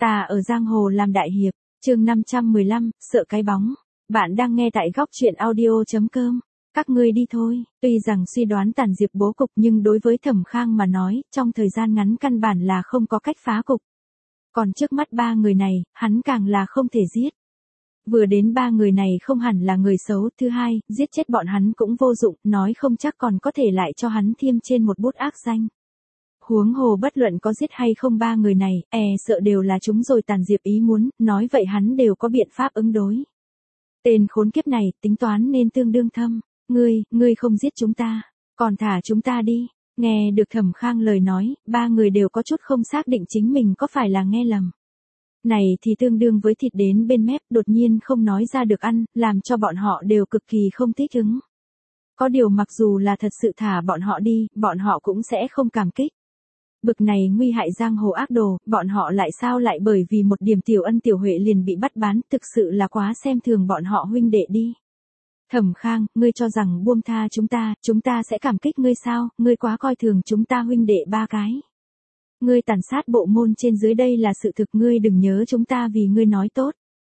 Ta ở giang hồ làm đại hiệp, chương 515, sợ cái bóng. Bạn đang nghe tại góc truyện audio.com. Các ngươi đi thôi. Tuy rằng suy đoán Tàn Diệp bố cục nhưng đối với Thẩm Khang mà nói, trong thời gian ngắn căn bản là không có cách phá cục. Còn trước mắt ba người này, hắn càng là không thể giết. Vừa đến ba người này không hẳn là người xấu, thứ hai, giết chết bọn hắn cũng vô dụng, nói không chắc còn có thể lại cho hắn thêm trên một bút ác danh. Huống hồ bất luận có giết hay không ba người này, sợ đều là chúng rồi Tàn Diệp ý muốn, nói vậy hắn đều có biện pháp ứng đối. Tên khốn kiếp này, tính toán nên tương đương thâm, ngươi không giết chúng ta, còn thả chúng ta đi. Nghe được Thẩm Khang lời nói, ba người đều có chút không xác định chính mình có phải là nghe lầm. Này thì tương đương với thịt đến bên mép đột nhiên không nói ra được ăn, làm cho bọn họ đều cực kỳ không thích ứng. Có điều mặc dù là thật sự thả bọn họ đi, bọn họ cũng sẽ không cảm kích. Bực này nguy hại giang hồ ác đồ, bọn họ lại sao lại bởi vì một điểm tiểu ân tiểu huệ liền bị bắt bán, thực sự là quá xem thường bọn họ huynh đệ đi. Thẩm Khang, ngươi cho rằng buông tha chúng ta sẽ cảm kích ngươi sao, ngươi quá coi thường chúng ta huynh đệ ba cái. Ngươi tàn sát bộ môn trên dưới đây là sự thực, ngươi đừng nhớ chúng ta vì ngươi nói tốt.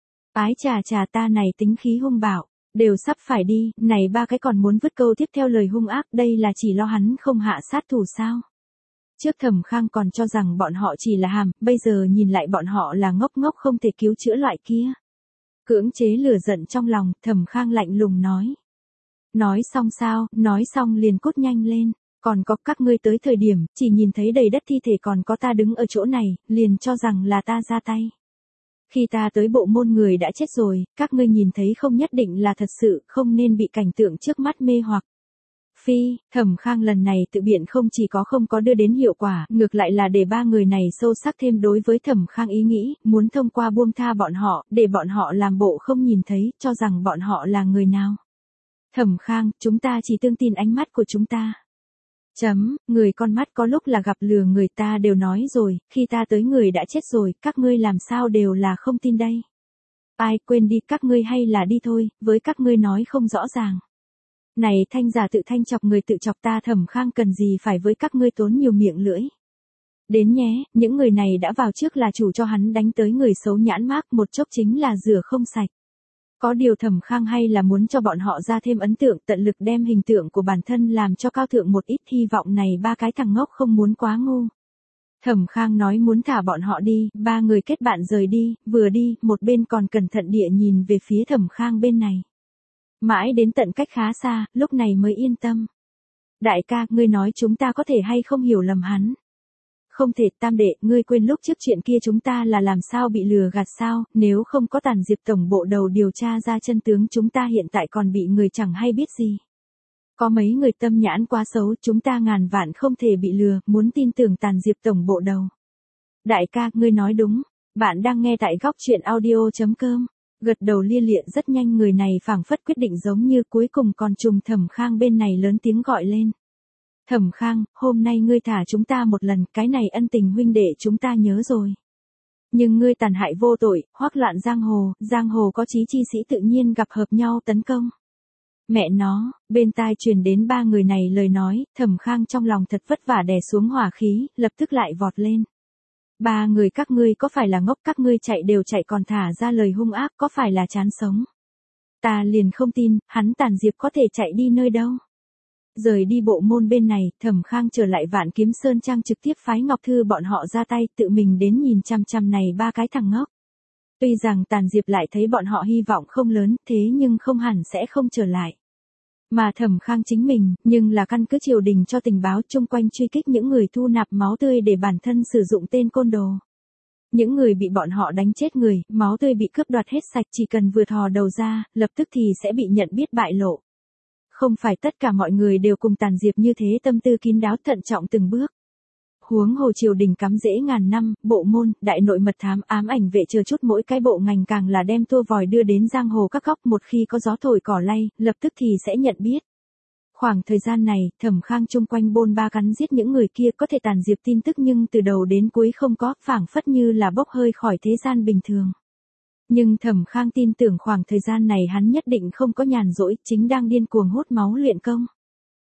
Ái chà ta này tính khí hung bạo, đều sắp phải đi, này ba cái còn muốn vứt câu tiếp theo lời hung ác, đây là chỉ lo hắn không hạ sát thủ sao. Trước Thẩm Khang còn cho rằng bọn họ chỉ là hàm, bây giờ nhìn lại bọn họ là ngốc không thể cứu chữa loại kia. Cưỡng chế lửa giận trong lòng, Thẩm Khang lạnh lùng nói. Nói xong sao, nói xong liền cút nhanh lên, còn có các ngươi tới thời điểm, chỉ nhìn thấy đầy đất thi thể còn có ta đứng ở chỗ này, liền cho rằng là ta ra tay. Khi ta tới bộ môn người đã chết rồi, các ngươi nhìn thấy không nhất định là thật sự, không nên bị cảnh tượng trước mắt mê hoặc. Phi, Thẩm Khang lần này tự biện không chỉ có không có đưa đến hiệu quả, ngược lại là để ba người này sâu sắc thêm đối với Thẩm Khang ý nghĩ, muốn thông qua buông tha bọn họ, để bọn họ làm bộ không nhìn thấy, cho rằng bọn họ là người nào. Thẩm Khang, chúng ta chỉ tương tin ánh mắt của chúng ta. Người con mắt có lúc là gặp lừa người, ta đều nói rồi, khi ta tới người đã chết rồi, các ngươi làm sao đều là không tin đây. Ai quên đi, các ngươi hay là đi thôi, với các ngươi nói không rõ ràng. Này thanh giả tự thanh chọc người tự chọc ta, Thẩm Khang cần gì phải với các ngươi tốn nhiều miệng lưỡi. Đến nhé, những người này đã vào trước là chủ cho hắn đánh tới người xấu nhãn mác, một chốc chính là rửa không sạch. Có điều Thẩm Khang hay là muốn cho bọn họ ra thêm ấn tượng, tận lực đem hình tượng của bản thân làm cho cao thượng một ít, hy vọng này ba cái thằng ngốc không muốn quá ngu. Thẩm Khang nói muốn thả bọn họ đi, ba người kết bạn rời đi, vừa đi, một bên còn cẩn thận địa nhìn về phía Thẩm Khang bên này. Mãi đến tận cách khá xa, lúc này mới yên tâm. Đại ca, ngươi nói chúng ta có thể hay không hiểu lầm hắn. Không thể, tam đệ, ngươi quên lúc trước chuyện kia chúng ta là làm sao bị lừa gạt sao, nếu không có Tàn Diệp tổng bộ đầu điều tra ra chân tướng chúng ta hiện tại còn bị người chẳng hay biết gì. Có mấy người tâm nhãn quá xấu, chúng ta ngàn vạn không thể bị lừa, muốn tin tưởng Tàn Diệp tổng bộ đầu. Đại ca, ngươi nói đúng, bạn đang nghe tại góc truyện audio.com. Gật đầu lia lịa rất nhanh, người này phảng phất quyết định giống như cuối cùng còn trùng Thẩm Khang bên này lớn tiếng gọi lên. Thẩm Khang, hôm nay ngươi thả chúng ta một lần, cái này ân tình huynh đệ chúng ta nhớ rồi. Nhưng ngươi tàn hại vô tội, hoắc loạn giang hồ có chí chi sĩ tự nhiên gặp hợp nhau tấn công. Mẹ nó, bên tai truyền đến ba người này lời nói, Thẩm Khang trong lòng thật vất vả đè xuống hỏa khí, lập tức lại vọt lên. Ba người các ngươi có phải là ngốc, các ngươi chạy đều chạy còn thả ra lời hung ác, có phải là chán sống. Ta liền không tin, hắn Tàn Diệp có thể chạy đi nơi đâu. Rời đi bộ môn bên này, Thẩm Khang trở lại Vạn Kiếm Sơn Trang trực tiếp phái Ngọc Thư bọn họ ra tay, tự mình đến nhìn chăm này ba cái thằng ngốc. Tuy rằng Tàn Diệp lại thấy bọn họ hy vọng không lớn, thế nhưng không hẳn sẽ không trở lại. Mà Thẩm Khang chính mình, nhưng là căn cứ triều đình cho tình báo chung quanh truy kích những người thu nạp máu tươi để bản thân sử dụng tên côn đồ. Những người bị bọn họ đánh chết người, máu tươi bị cướp đoạt hết sạch, chỉ cần vừa thò đầu ra, lập tức thì sẽ bị nhận biết bại lộ. Không phải tất cả mọi người đều cùng Tàn Diệp như thế, tâm tư kín đáo thận trọng từng bước. Huống hồ triều đình cắm rễ ngàn năm, bộ môn, đại nội mật thám, ám ảnh vệ chờ chút mỗi cái bộ ngành càng là đem tua vòi đưa đến giang hồ các góc, một khi có gió thổi cỏ lay, lập tức thì sẽ nhận biết. Khoảng thời gian này, Thẩm Khang chung quanh bôn ba cắn giết những người kia có thể Tàn Diệp tin tức nhưng từ đầu đến cuối không có, phảng phất như là bốc hơi khỏi thế gian bình thường. Nhưng Thẩm Khang tin tưởng khoảng thời gian này hắn nhất định không có nhàn rỗi, chính đang điên cuồng hút máu luyện công.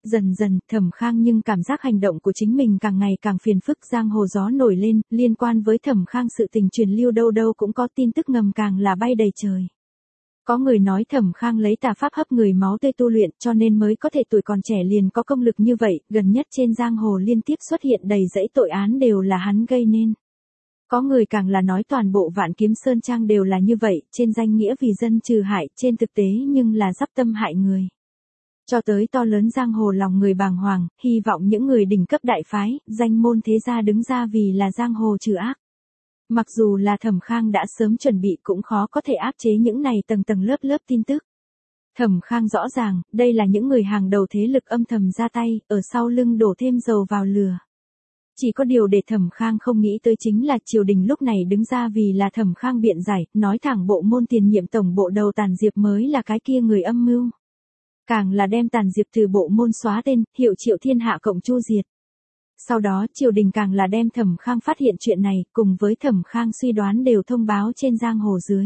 Dần dần, Thẩm Khang nhưng cảm giác hành động của chính mình càng ngày càng phiền phức, giang hồ gió nổi lên, liên quan với Thẩm Khang sự tình truyền lưu đâu đâu cũng có, tin tức ngầm càng là bay đầy trời. Có người nói Thẩm Khang lấy tà pháp hấp người máu tươi tu luyện cho nên mới có thể tuổi còn trẻ liền có công lực như vậy, gần nhất trên giang hồ liên tiếp xuất hiện đầy dẫy tội án đều là hắn gây nên. Có người càng là nói toàn bộ Vạn Kiếm Sơn Trang đều là như vậy, trên danh nghĩa vì dân trừ hại, trên thực tế nhưng là dắp tâm hại người. Cho tới to lớn giang hồ lòng người bàng hoàng, hy vọng những người đỉnh cấp đại phái, danh môn thế gia đứng ra vì là giang hồ trừ ác. Mặc dù là Thẩm Khang đã sớm chuẩn bị cũng khó có thể áp chế những này tầng tầng lớp lớp tin tức. Thẩm Khang rõ ràng, đây là những người hàng đầu thế lực âm thầm ra tay, ở sau lưng đổ thêm dầu vào lửa. Chỉ có điều để Thẩm Khang không nghĩ tới chính là triều đình lúc này đứng ra vì là Thẩm Khang biện giải, nói thẳng bộ môn tiền nhiệm tổng bộ đầu Tàn Diệp mới là cái kia người âm mưu. Càng là đem Tàn Diệp từ bộ môn xóa tên, hiệu Triệu Thiên Hạ cộng chu diệt. Sau đó triều đình càng là đem Thẩm Khang phát hiện chuyện này, cùng với Thẩm Khang suy đoán đều thông báo trên giang hồ dưới.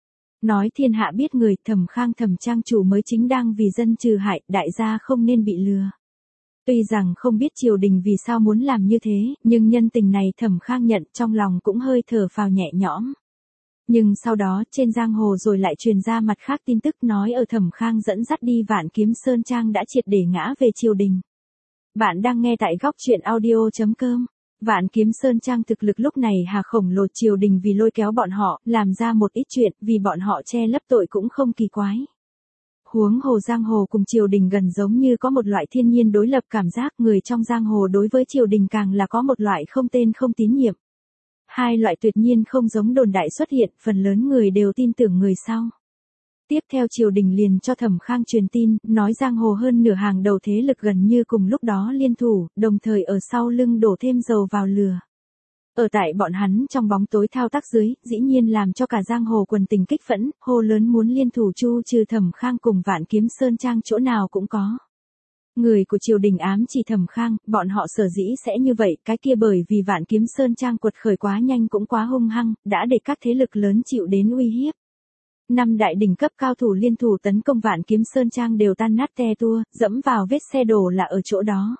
Nói thiên hạ biết người, Thẩm Khang Thẩm trang chủ mới chính đang vì dân trừ hại, đại gia không nên bị lừa. Tuy rằng không biết triều đình vì sao muốn làm như thế, nhưng nhân tình này Thẩm Khang nhận, trong lòng cũng hơi thở phào nhẹ nhõm. Nhưng sau đó, trên giang hồ rồi lại truyền ra mặt khác tin tức nói ở Thẩm Khang dẫn dắt đi Vạn Kiếm Sơn Trang đã triệt để ngã về triều đình. Bạn đang nghe tại góc truyện audio.com. Vạn Kiếm Sơn Trang thực lực lúc này hà khổng lồ, triều đình vì lôi kéo bọn họ, làm ra một ít chuyện, vì bọn họ che lấp tội cũng không kỳ quái. Huống hồ giang hồ cùng triều đình gần giống như có một loại thiên nhiên đối lập cảm giác, người trong giang hồ đối với triều đình càng là có một loại không tên không tín nhiệm. Hai loại tuyệt nhiên không giống đồn đại xuất hiện, phần lớn người đều tin tưởng người sau. Tiếp theo triều đình liền cho Thẩm Khang truyền tin, nói giang hồ hơn nửa hàng đầu thế lực gần như cùng lúc đó liên thủ, đồng thời ở sau lưng đổ thêm dầu vào lửa. Ở tại bọn hắn trong bóng tối thao tác dưới, dĩ nhiên làm cho cả giang hồ quần tình kích phẫn, hô lớn muốn liên thủ chu trừ Thẩm Khang cùng Vạn Kiếm Sơn Trang chỗ nào cũng có. Người của triều đình ám chỉ Thẩm Khang, bọn họ sở dĩ sẽ như vậy, cái kia bởi vì Vạn Kiếm Sơn Trang quật khởi quá nhanh cũng quá hung hăng, đã để các thế lực lớn chịu đến uy hiếp. 5 đại đỉnh cấp cao thủ liên thủ tấn công Vạn Kiếm Sơn Trang đều tan nát te tua, dẫm vào vết xe đổ là ở chỗ đó.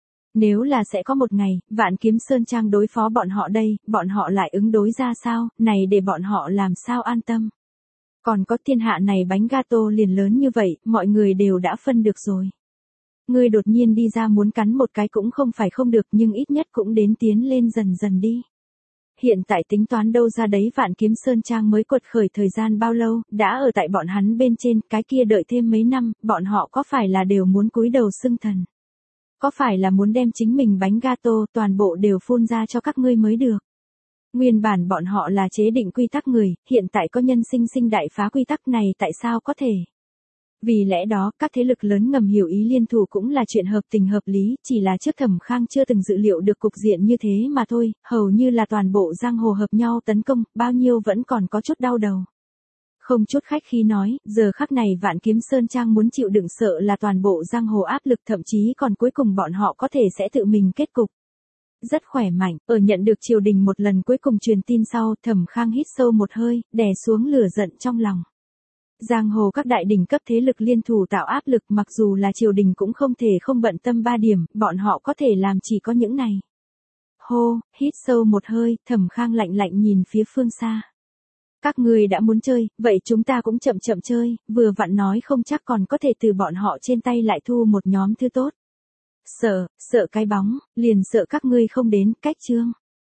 Nếu là sẽ có một ngày, Vạn Kiếm Sơn Trang đối phó bọn họ đây, bọn họ lại ứng đối ra sao, này để bọn họ làm sao an tâm. Còn có thiên hạ này bánh gato liền lớn như vậy, mọi người đều đã phân được rồi. Ngươi đột nhiên đi ra muốn cắn một cái cũng không phải không được, nhưng ít nhất cũng đến tiến lên dần dần đi. Hiện tại tính toán đâu ra đấy, Vạn Kiếm Sơn Trang mới quật khởi thời gian bao lâu, đã ở tại bọn hắn bên trên, cái kia đợi thêm mấy năm, bọn họ có phải là đều muốn cúi đầu xưng thần? Có phải là muốn đem chính mình bánh gato toàn bộ đều phun ra cho các ngươi mới được? Nguyên bản bọn họ là chế định quy tắc người, hiện tại có nhân sinh đại phá quy tắc này, tại sao có thể? Vì lẽ đó, các thế lực lớn ngầm hiểu ý liên thủ cũng là chuyện hợp tình hợp lý, chỉ là trước Thẩm Khang chưa từng dự liệu được cục diện như thế mà thôi, hầu như là toàn bộ giang hồ hợp nhau tấn công, bao nhiêu vẫn còn có chút đau đầu. Không chút khách khí nói, giờ khắc này Vạn Kiếm Sơn Trang muốn chịu đựng sợ là toàn bộ giang hồ áp lực, thậm chí còn cuối cùng bọn họ có thể sẽ tự mình kết cục. Rất khỏe mạnh, ở nhận được triều đình một lần cuối cùng truyền tin sau, Thẩm Khang hít sâu một hơi, đè xuống lửa giận trong lòng. Giang hồ các đại đỉnh cấp thế lực liên thủ tạo áp lực, mặc dù là triều đình cũng không thể không bận tâm 3 điểm, bọn họ có thể làm chỉ có những này. Hô, hít sâu một hơi, Thẩm Khang lạnh lạnh nhìn phía phương xa. Các người đã muốn chơi, vậy chúng ta cũng chậm chậm chơi, vừa vặn nói không chắc còn có thể từ bọn họ trên tay lại thu một nhóm thứ tốt. Sợ cái bóng, liền sợ các ngươi không đến, cách chương.